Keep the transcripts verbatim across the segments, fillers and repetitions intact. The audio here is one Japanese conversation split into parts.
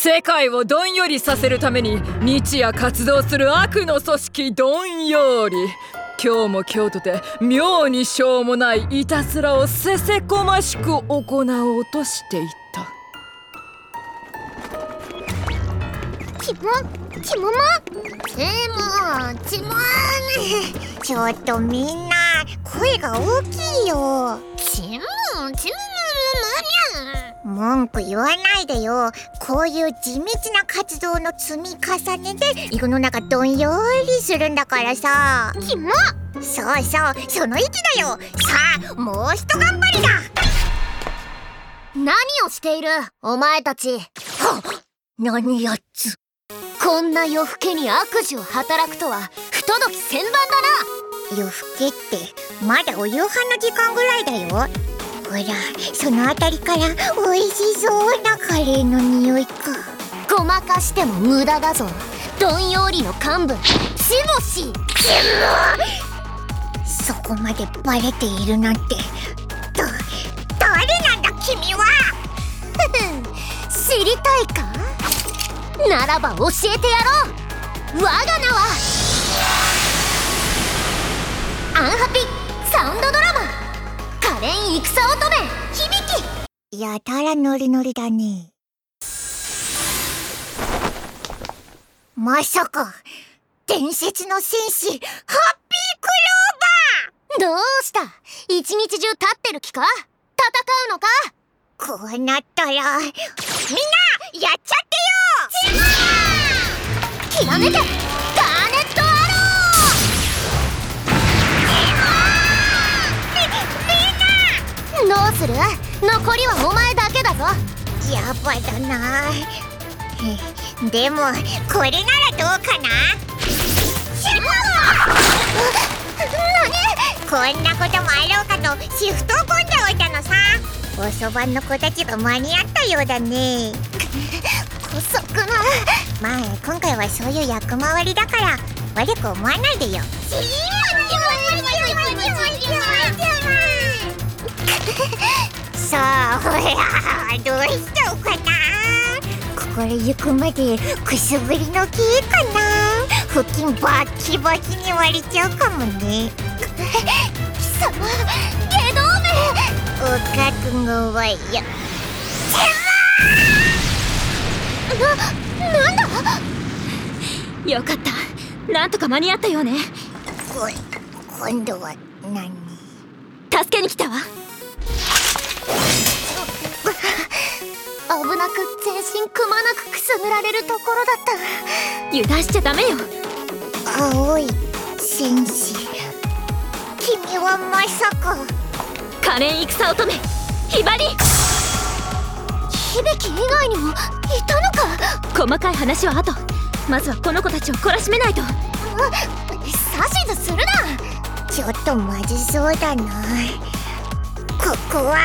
世界をどんよりさせるために日夜活動する悪の組織どんより。今日も今日とて妙にしょうもないいたずらをせせこましく行おうとしていた。 ちもちももちもちもちょっとみんな声が大きいよ。ちもちもももにゃ文句言わないでよ。こういう地道な活動の積み重ねで世の中どんよりするんだからさ。きもそうそう、その意気だよ。さあもうひと頑張りだ。 何をしているお前たち。はっ、何やつ。 こんな夜更けに悪事を働くとは不届き千番だな。夜更けってまだお夕飯の時間ぐらいだよ。ほら、そのあたりから美味しそうなカレーの匂いか。 ごまかしても無駄だぞ。どんよりの幹部しもし。 そこまでバレているなんて。だ、誰なんだ君は。 知りたいか。ならば教えてやろう。我が名はアンハピサウンドドラマ可憐戦乙女響き。やたらノリノリだね。まさか伝説の戦士ハッピークローバー。どうした、一日中立ってる気か。戦うのか。 こうなったらみんなやっちゃってよ。 きらめけガーネットアロー。み、みんなどうする。残りはお前だけだぞ。 やばだな。でもこれならどうかな。何。こんなこともあろうかとシフトを込んでおいたのさ。おそばの子たちが間に合ったようだね。 こそくな。 まあ今回はそういう役回りだから悪く思わないでよ。さあほら、どうしちゃおうかな。ここで行くまでくすぶりの木かな。腹筋バッキバキに割れちゃうかもね。 貴様下道め。 おかくんがわいよ。 な、なんだ。 よかった、なんとか間に合ったようね。 こ、今度は何。 助けに来たわ。 危なく全身くまなくくすぐられるところだった。 油断しちゃダメよ。 青い戦士、君はまさか。 可憐戦乙女ひばり。 響以外にもいたのか。 細かい話は後。まずはこの子たちを懲らしめないと。 指図するな。 ちょっとまずそうだな。ここは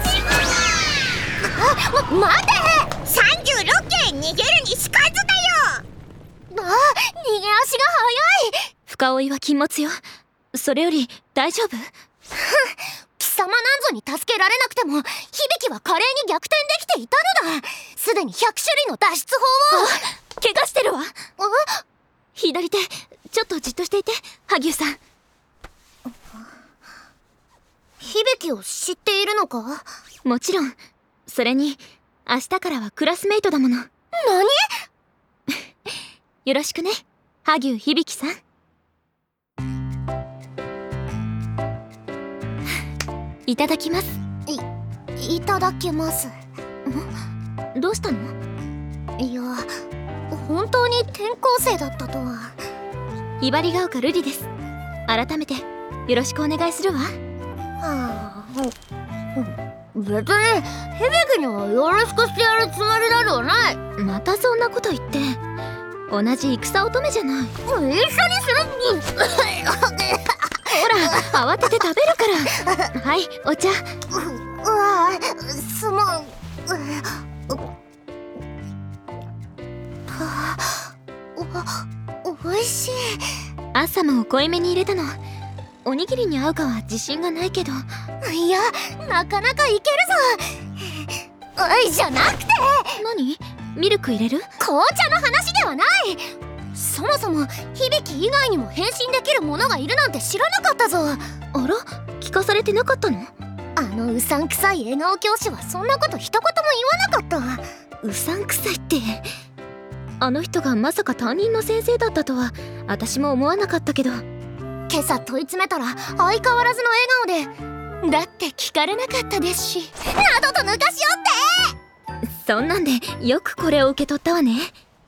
あ、ま、待て。 さんじゅうろっけん逃げるにしかずだよ。 あ、逃げ足が速い。 深追いは禁物よ。それより大丈夫？ 貴様なんぞに助けられなくても響は華麗に逆転できていたのだ。すでにひゃくしゅるいの脱出法を。 怪我してるわ。左手ちょっとじっとしていて、萩生さん。 響を知っているのか。 もちろん。それに明日からはクラスメイトだもの。 何よろしくね、萩生響さん。いただきます。 い、いただきます。 どうしたの？ いや、本当に転校生だったとは。 ひばりが丘瑠璃です。改めてよろしくお願いするわ。 はあ、別に響にはよろしくしてやるつもりなどない。 またそんなこと言って。同じ戦乙女じゃない。 一緒にする。 ほら、慌てて食べるから。はい、お茶。 うわ、すまん。お、おいしい。 朝も濃いめに入れたの。おにぎりに合うかは自信がないけど。 いや、なかなかいけるぞ。おいじゃなくて。 何？ ミルク入れる？紅茶の話ではない。そもそも響以外にも変身できるものがいるなんて知らなかったぞ。あら、聞かされてなかったの？あのうさんくさい笑顔教師はそんなこと一言も言わなかった。うさんくさいって、あの人がまさか担任の先生だったとは私も思わなかったけど、今朝問い詰めたら相変わらずの笑顔で、だって聞かれなかったですし、などと抜かしよって。そんなんでよくこれを受け取ったわね。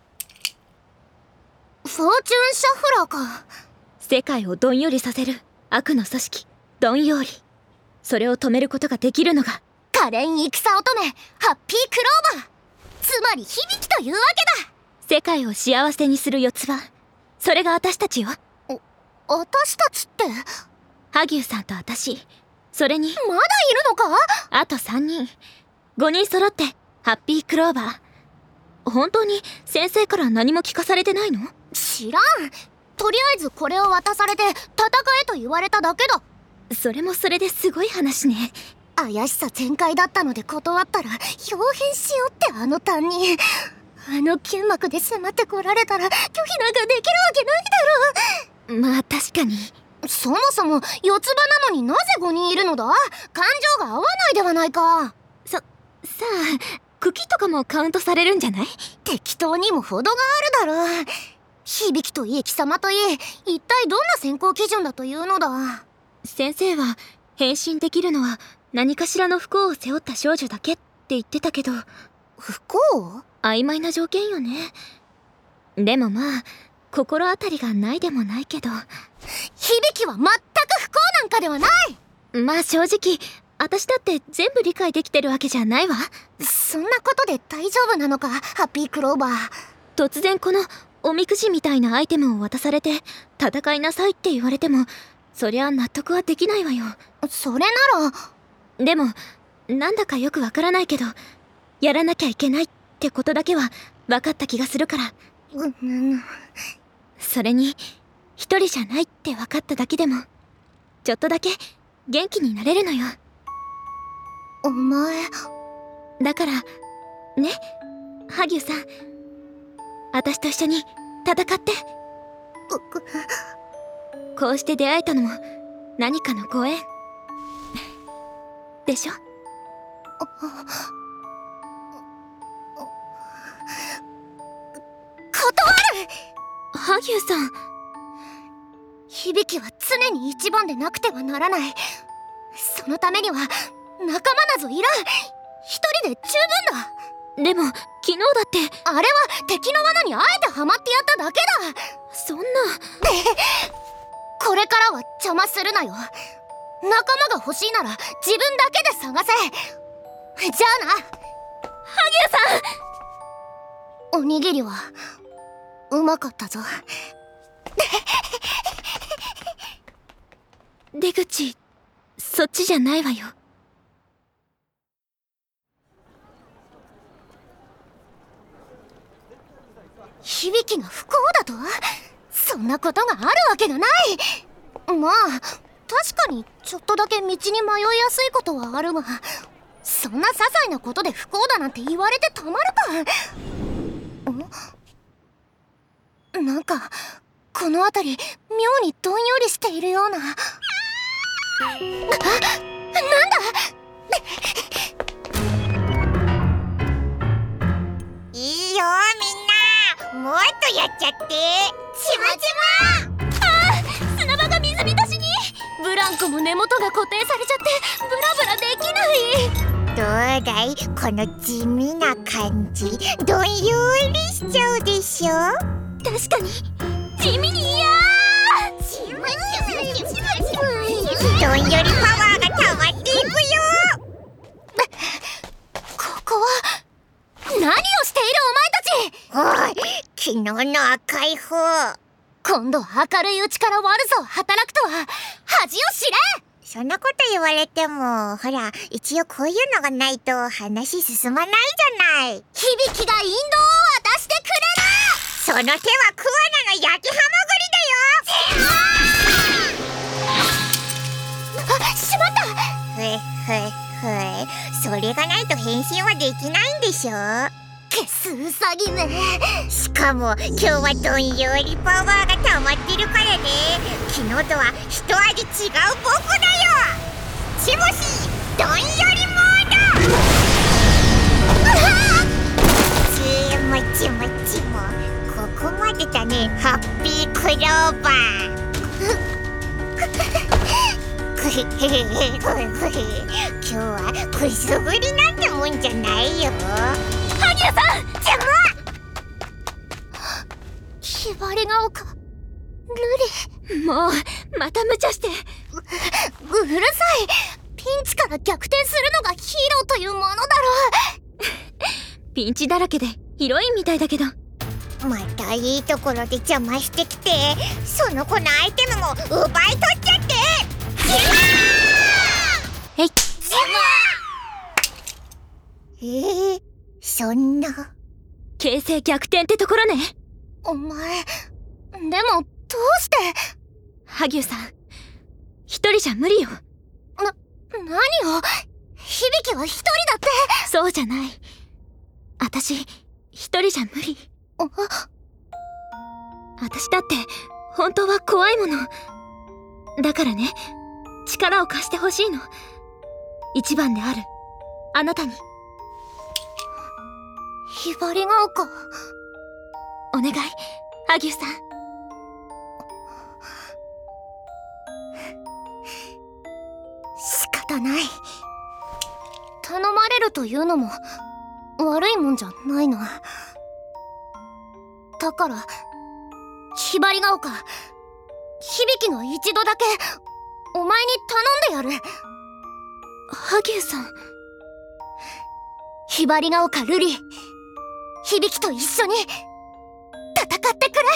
フォーチュンシャフラーか。世界をどんよりさせる悪の組織どんより。それを止めることができるのが可憐戦乙女ハッピークローバー、つまり響というわけだ。世界を幸せにする四つ葉、それが私たちよ。お、私たちって？萩生さんと私、それにまだいるのか？あとさんにん、ごにん揃ってハッピークローバー。本当に先生から何も聞かされてないの？知らん。とりあえずこれを渡されて戦えと言われただけだ。それもそれですごい話ね。怪しさ全開だったので断ったら、表変しようってあの担任。あの剣幕で迫ってこられたら拒否なんかできるわけないだろう。まあ確かに。そもそも四つ葉なのになぜごにんいるのだ？感情が合わないではないか。さ、さあ、茎とかもカウントされるんじゃない？適当にも程があるだろう。響といえ貴様といえ、一体どんな選考基準だというのだ？先生は変身できるのは何かしらの不幸を背負った少女だけって言ってたけど。不幸？曖昧な条件よね。でもまあ心当たりがないでもないけど。響は全く不幸なんかではない。まあ正直私だって全部理解できてるわけじゃないわ。そんなことで大丈夫なのか、ハッピークローバー。突然このおみくじみたいなアイテムを渡されて戦いなさいって言われても、そりゃ納得はできないわよ。それなら。でもなんだかよくわからないけど、やらなきゃいけないってことだけは分かった気がするから。うん。それに一人じゃないって分かっただけでもちょっとだけ元気になれるのよ。お前だからね、萩生さん、私と一緒に戦って。こうして出会えたのも何かのご縁でしょ。断る。萩生さん、響は常に一番でなくてはならない。そのためには仲間なぞいらん。一人で十分だ。でも昨日だってあれは敵の罠にあえてはまってやっただけだ。そんなこれからは邪魔するなよ。仲間が欲しいなら自分だけで探せ。じゃあな、萩生さん。おにぎりはうまかったぞ。出口、そっちじゃないわよ。響が不幸だと？そんなことがあるわけがない。まあ確かにちょっとだけ道に迷いやすいことはあるが、そんな些細なことで不幸だなんて言われてたまるか。ん？なんかこの辺り妙にどんよりしているような。あ、なんだ？ いいよみんな、もっとやっちゃって。ちまちま。 ああ、砂場が水浸しに。ブランコも根元が固定されちゃってブラブラできない。 どうだい、この地味な感じ、どんよりしちゃうでしょ。 確かに地味に。いやー、 ちまちまちまちま、どんよりパワーが溜まっていくよ。 ここは何をしているお前たち。 おい、昨日の赤い方、 今度明るいうちから悪さを働くとは恥を知れ。 そんなこと言われても、ほら一応こういうのがないと話進まないじゃない。 響が引導を渡してくれる。 その手は桑名の焼きハマグリだよ。 あ、しまった。 ふえふえふえ、それがないと変身はできないんでしょ。 ケスウサギね。しかも今日はどんよりパワーが溜まってるからね。昨日とは一味違う僕だよ。チモシーどんよりモード。ちもちもちもここまでだね。ハッピークローバー。今日はくすぶりなんてもんじゃないよ。 萩谷さん、 邪魔。 ひばりが丘、ルリ。もうまた無茶して。 う, うるさい。ピンチから逆転するのがヒーローというものだろう。ピンチだらけでヒロインみたいだけど。 またいいところで邪魔してきて、その子のアイテムも奪い取っちゃって。 えい。 えー、そんな形勢逆転ってところね。 お前でもどうして。 萩生さん、一人じゃ無理よ。 な、何を。響は一人だって。 そうじゃない。私一人じゃ無理。私だって本当は怖いものだからね。力を貸してほしいの。一番であるあなたに。 ひばりが丘、 お願い、萩生さん。 仕方ない。頼まれるというのも悪いもんじゃないな。だからひばりが丘、響が一度だけお前に頼んでやる。 萩生さん。 ひばりが丘ルリ、響と一緒に戦ってくれ。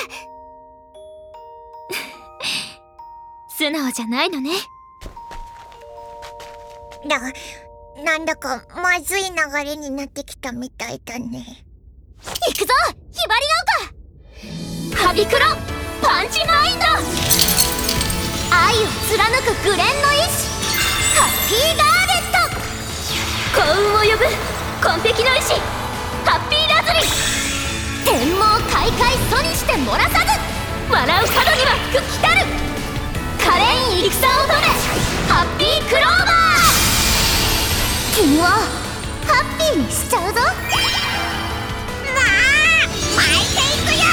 素直じゃないのね。 な、なんだかまずい流れになってきたみたいだね。行くぞひばりが丘。 ハビクロパンチマインド。 愛を貫くグレンの意志、ハッピーガーネット。 幸運を呼ぶ紺碧の意志、ハッピーラズリ。 天網開会阻にして漏らさず、 笑う角には福来たる。 可憐戦乙女、ハッピークローバー。君をハッピーにしちゃうぞ。まあ巻いていくよ。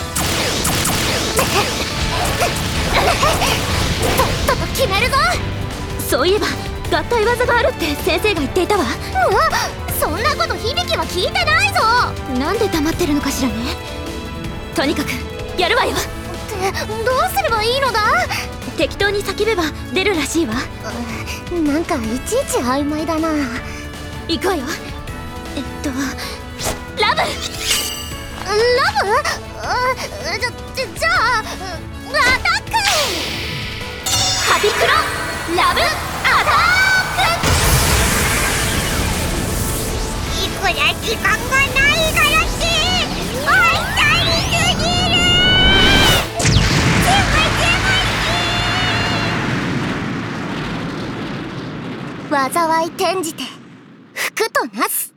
とっとと決めるぞ。 そういえば合体技があるって先生が言っていたわ。 うわ、そんなこと響は聞いてないぞ。 なんで黙ってるのかしらね。とにかくやるわよ。 ってどうすればいいのだ。 適当に叫べば出るらしいわ。 なんかいちいち曖昧だな。 行くわよ。えっとラブ。 ラブ？あ、じゃ、じゃあアタック。 ハビクロラブアタック。 いくら時間がないからって会いたいすぎる。災い転じて福となす。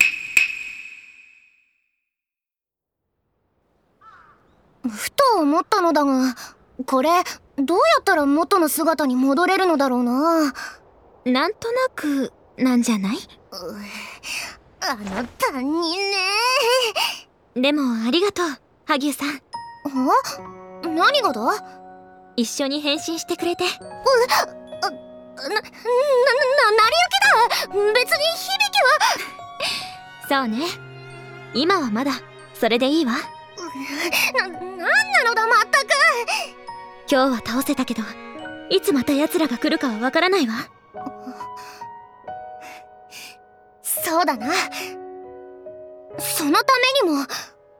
ふと思ったのだが、これどうやったら元の姿に戻れるのだろうな。 なんとなくなんじゃない？ あの担任ね。 でもありがとう萩生さん。 あ？何がだ？ 一緒に変身してくれて。 うな、な、な、なりゆきだ。別に響は。 そうね、今はまだそれでいいわ。 な、なんなのだまったく。 今日は倒せたけど、いつまた奴らが来るかはわからないわ。 そうだな。そのためにも。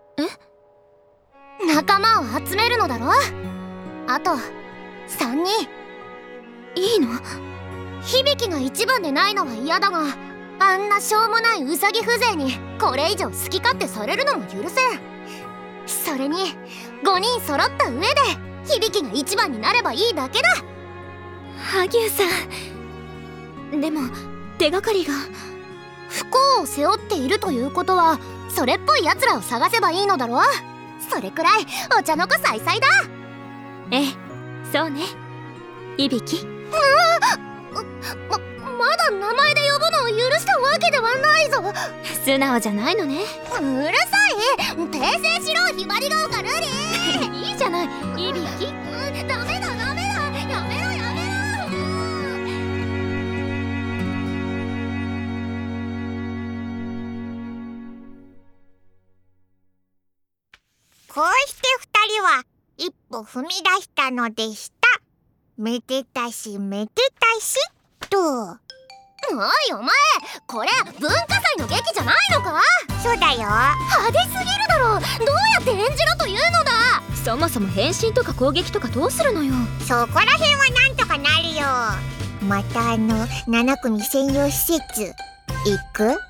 え？仲間を集めるのだろ。あとさんにん。 いいの？ 響が一番でないのは嫌だが、あんなしょうもないウサギ風情にこれ以上好き勝手されるのも許せん。それにごにん揃った上で響が一番になればいいだけだ。 萩生さん、でも手がかりが。 不幸を背負っっているということはそれっぽいやつらを探せばいいのだろう。それくらいお茶の子さいさいだ。 ええ、そうね。いびき。 ま、まだ名前で呼ぶのを許したわけではないぞ。 素直じゃないのね。 うるさい。訂正しろ、ひばりが丘ルリー。 いいじゃない、いびき。 ダメだダメだ、やめろやめろ。こうして二人は一歩踏み出したのでした。めでたしめでたしと。おいお前、これ文化祭の劇じゃないのか？そうだよ。派手すぎるだろ。どうやって演じろというのだ。 そもそも変身とか攻撃とかどうするのよ。 そこら辺はなんとかなるよ。またあのなな組専用施設行く？